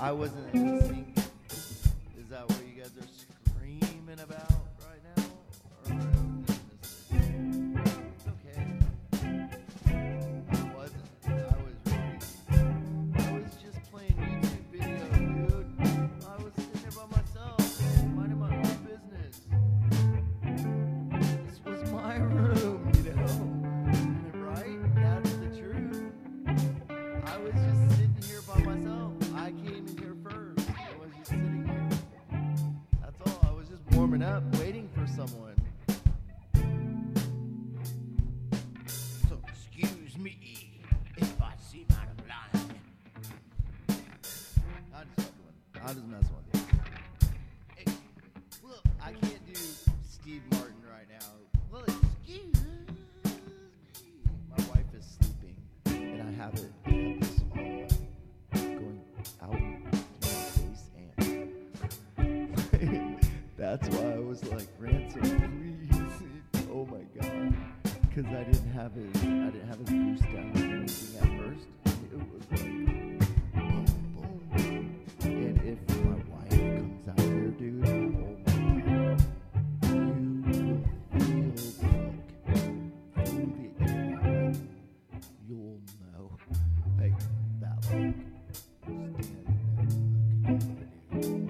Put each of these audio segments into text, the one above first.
I wasn't in sync. Is that what you guys are screaming about right now? Or it's okay. I wasn't. I was really. I was just playing YouTube videos, dude. I was sitting there by myself, minding my own business. This was my room, you know. Right? That's the truth. I was just sitting here by myself. I came in here first. I was just sitting here. That's all. I was just warming up, waiting for someone. So excuse me if I seem out of line. I'll just mess with you. Hey, well, I can't do Steve Martin right now. Well, excuse me. My wife is sleeping, and I have this going out to my face amp. That's why I was like, Ransom, please. Oh my God, because I didn't have his boost down or anything at first. It was like boom, boom, boom. And if my wife comes out here, dude, oh my God, you will feel the look through the internet. Like, you'll know, like that look. Standing there looking at me,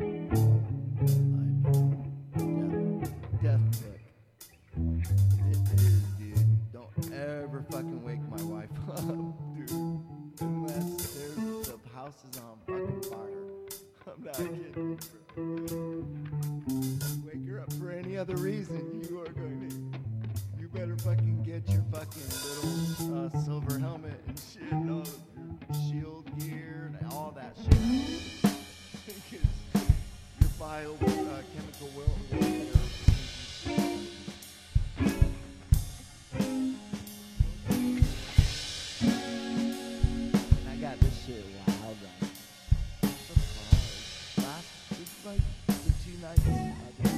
dude. Death look. It is, dude. Don't ever fucking wake my wife up, dude. Unless the house is on fucking fire. I'm not kidding you, bro. Wake her up for any other reason. You better fucking get your fucking little silver helmet and shit, and all of your shield gear and all that shit. Because your biochemical warfare. I got this shit wild right now. This is like the 2 nights I've been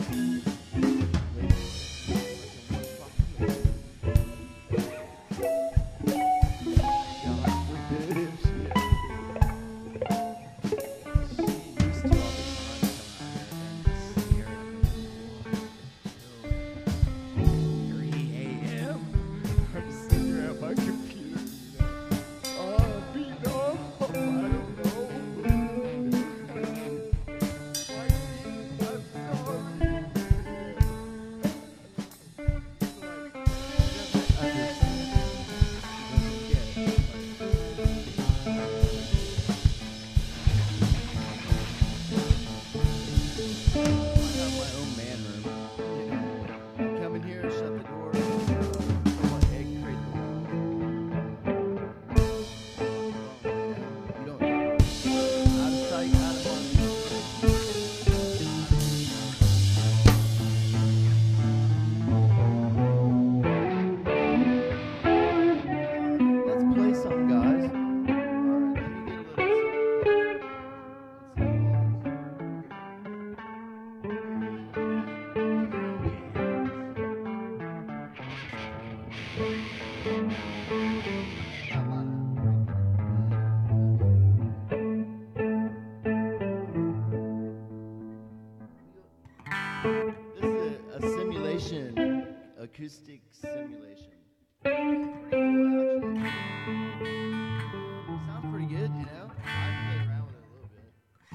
acoustic simulation. Pretty cool, actually. Sounds pretty good, you know? I played around with it a little bit.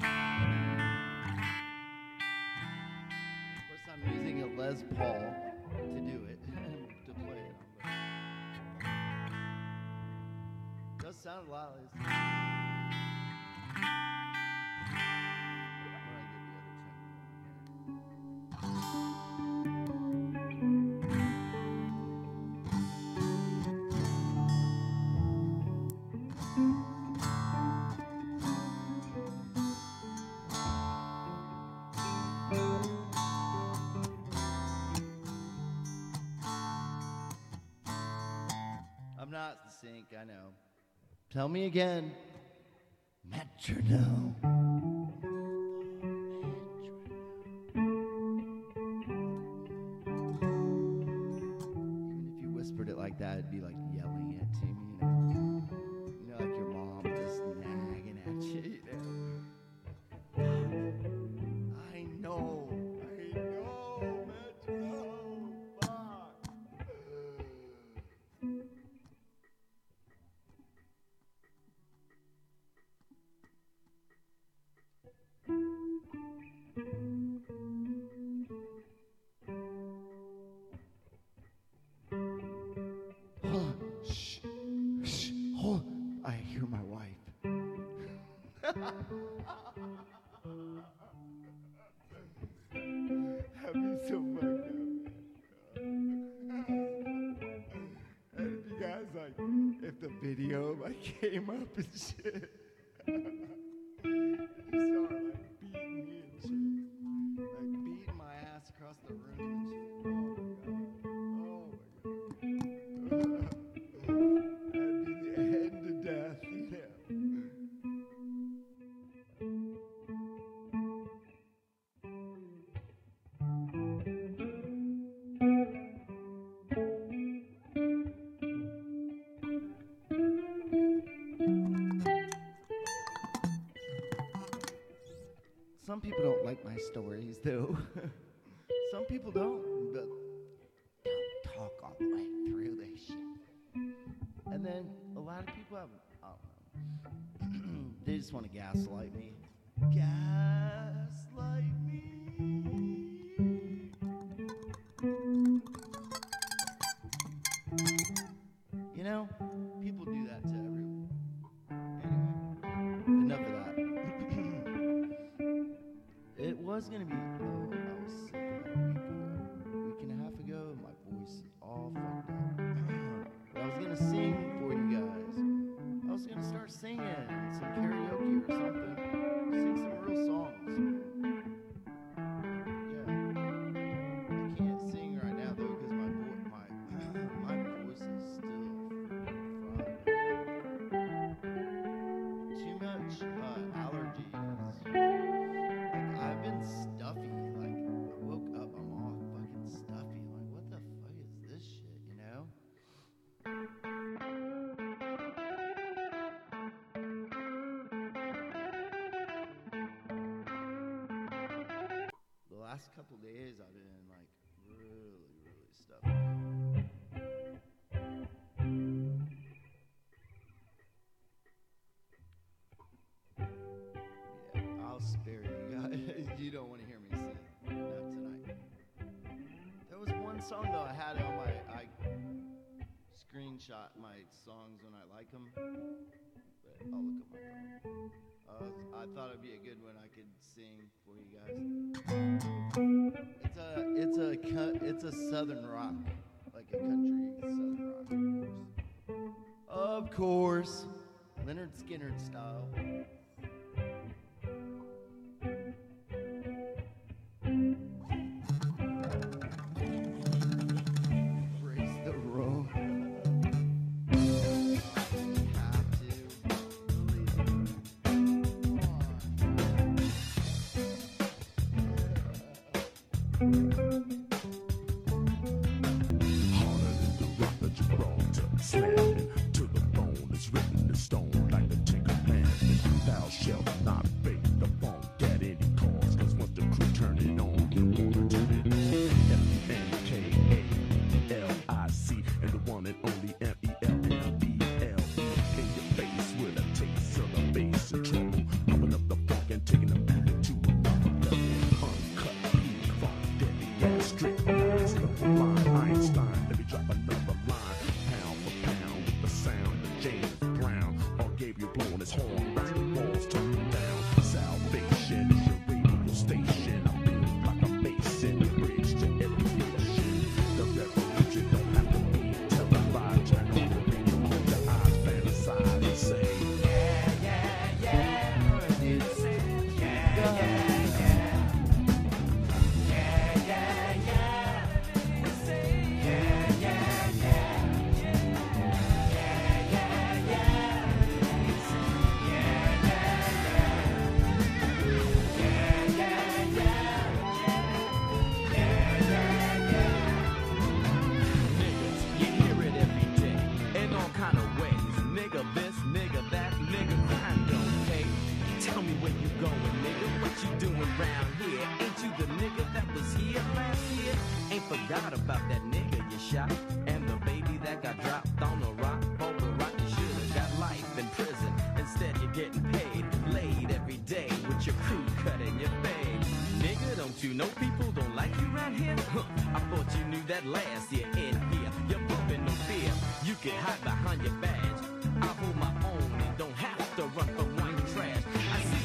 Of course, I'm using a Les Paul to do it, to play it on. It does sound a lot like this. I'm not in sync, I know. Tell me again. Metronome. Even if you whispered it like that, it'd be like yelling it to me, you know. You know, like your mom just nagging at you, you know. That'd be so fucked up, man. And if you guys like, if the video like came up and shit, you start like beating me and shit, like beating my ass across the room and shit. Oh my god. That'd be the end of death, yeah. Some people don't like my stories, though. Some people don't, but don't talk all the way through this shit. And then a lot of people have, I don't know, they just want to gaslight me. Gaslight me. You know, people do that to everyone. Anyway, enough of that. It was gonna be. Oh, I was sick about a week and a half ago. My voice is all fucked up. But I was gonna sing for you guys. I was gonna start singing some karaoke or something. Sing some real songs. Yeah. I can't sing right now though because my voice is still fried. Too much allergies. I've been stuffy, like, I woke up, I'm all fucking stuffy, like, what the fuck is this shit, you know? The last couple days I've been, like, really stuffy. Yeah, I'll spare you guys. You don't want to hear me sing. Not tonight. There was one song though I had on my, I screenshot my songs when I like them, but I'll look up my phone. I thought it'd be a good one I could sing for you guys. It's a southern rock, like a country southern rock, of course, Leonard Skinner style. Slamming to the bone is written in stone like the Ten Commandments. Thou shalt not break the funk at any cost, cause once the crew turn it on, you wanna turn it on. F-N-K-A-L-I-C and the one and only M-E-L-M-E-L-E. In your face with a taste of the bass and treble, pumping up the funk and taking the beat to another level. Uncut, pure funk, deadly ass, strict ass, level line, Einstein. Let me drop another line. Pound for pound with the sound of James Brown. Or Gabriel blowing his horn, rocking the walls, turning down. Salvation is your radio station. I build like a mason, a bridge to every nation. The revolution don't have to be televised. Turn on the radio, close your eyes, fantasize and say, yeah, yeah, yeah. It's You hear it every day, in all kind of ways. Nigga this, nigga that, nigga crime don't pay. Tell me where you going, nigga, what you doing round here? Ain't you the nigga that was here last year? Ain't forgot about that nigga you shot, and the baby that got dropped on a rock. On the rock, you should've got life in prison. Instead you're getting paid, laid every day with your crew cutting your fade. Nigga, don't you know people don't like you around here? Huh, I thought you knew that last year in here. You're bumping no fear, you can hide behind your badge. I hold my own and don't have to run from white trash. I see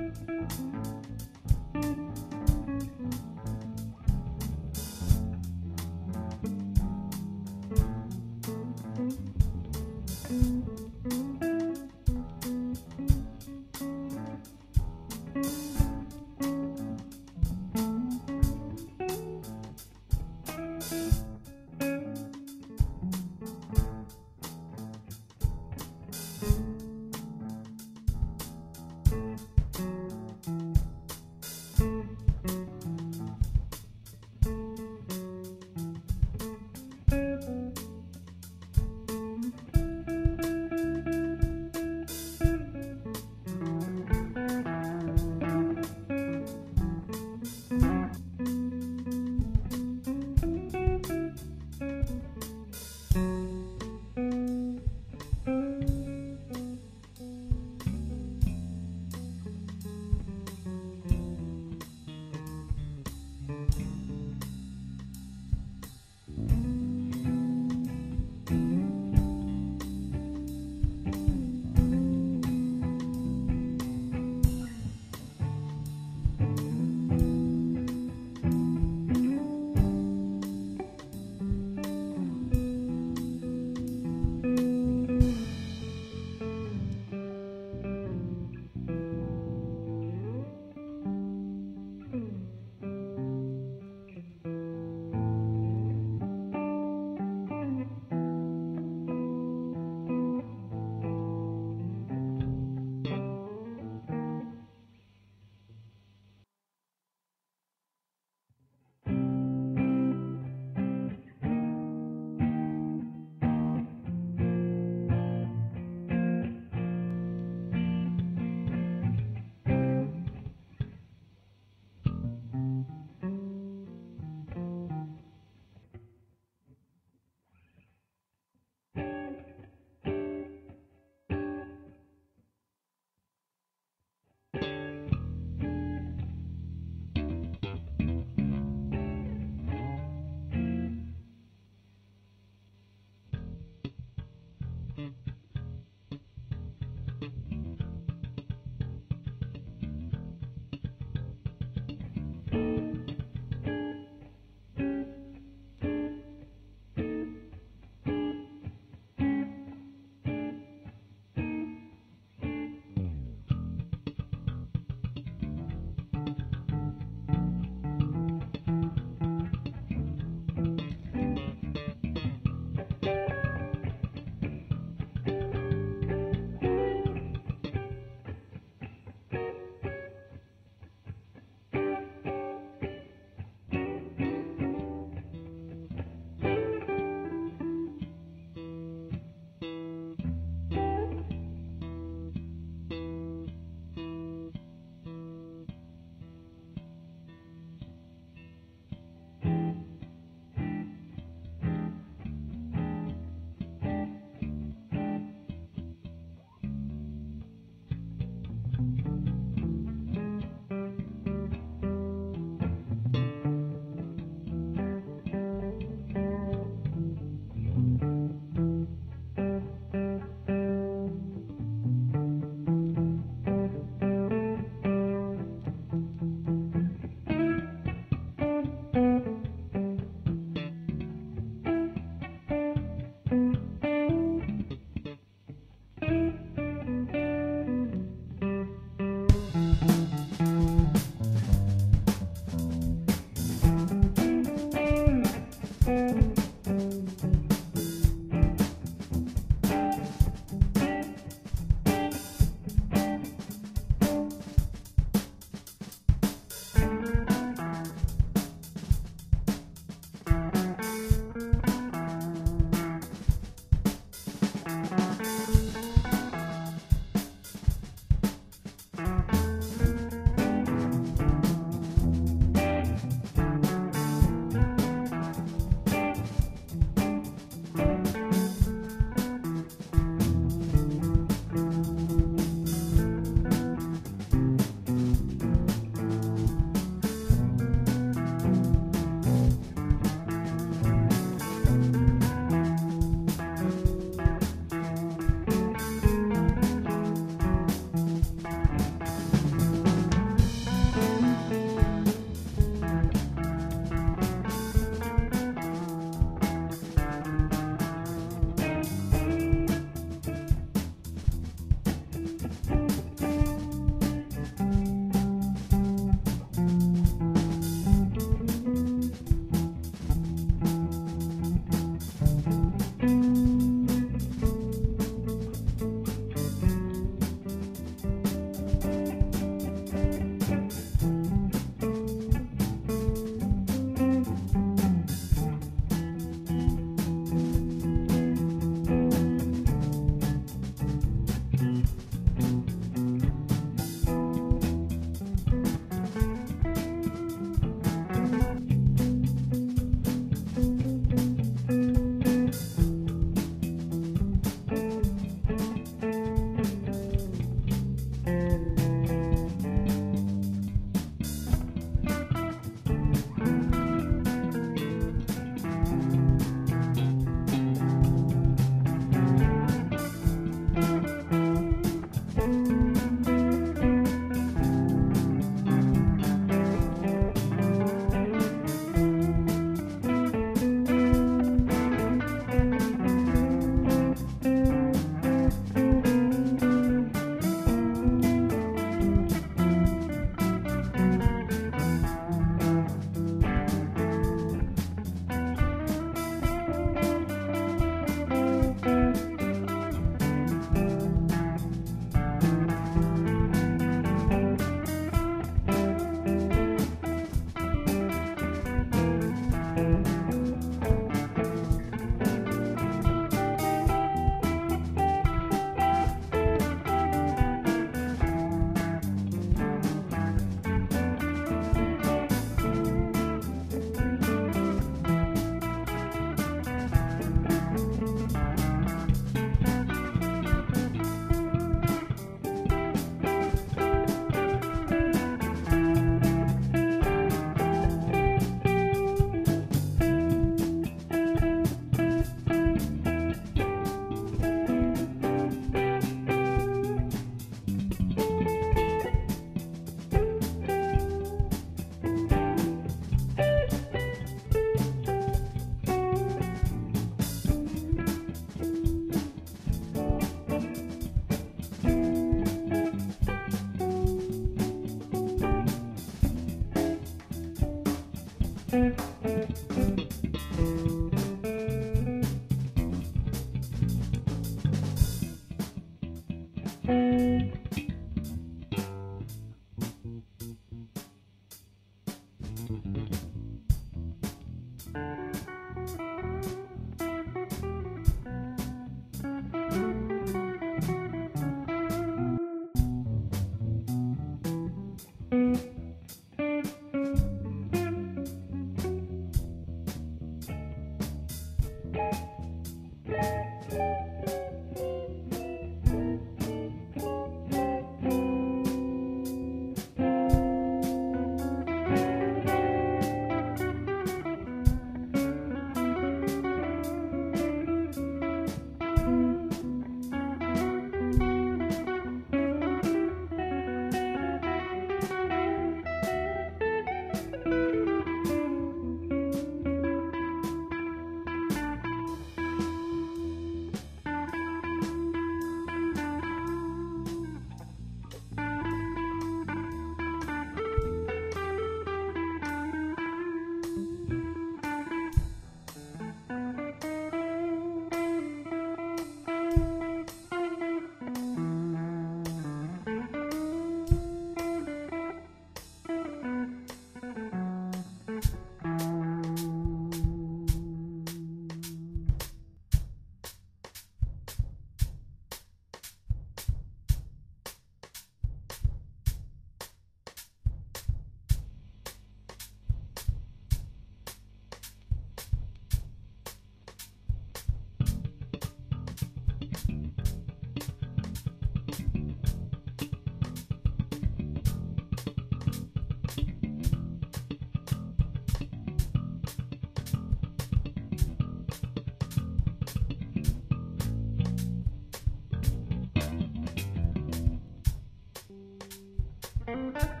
Thank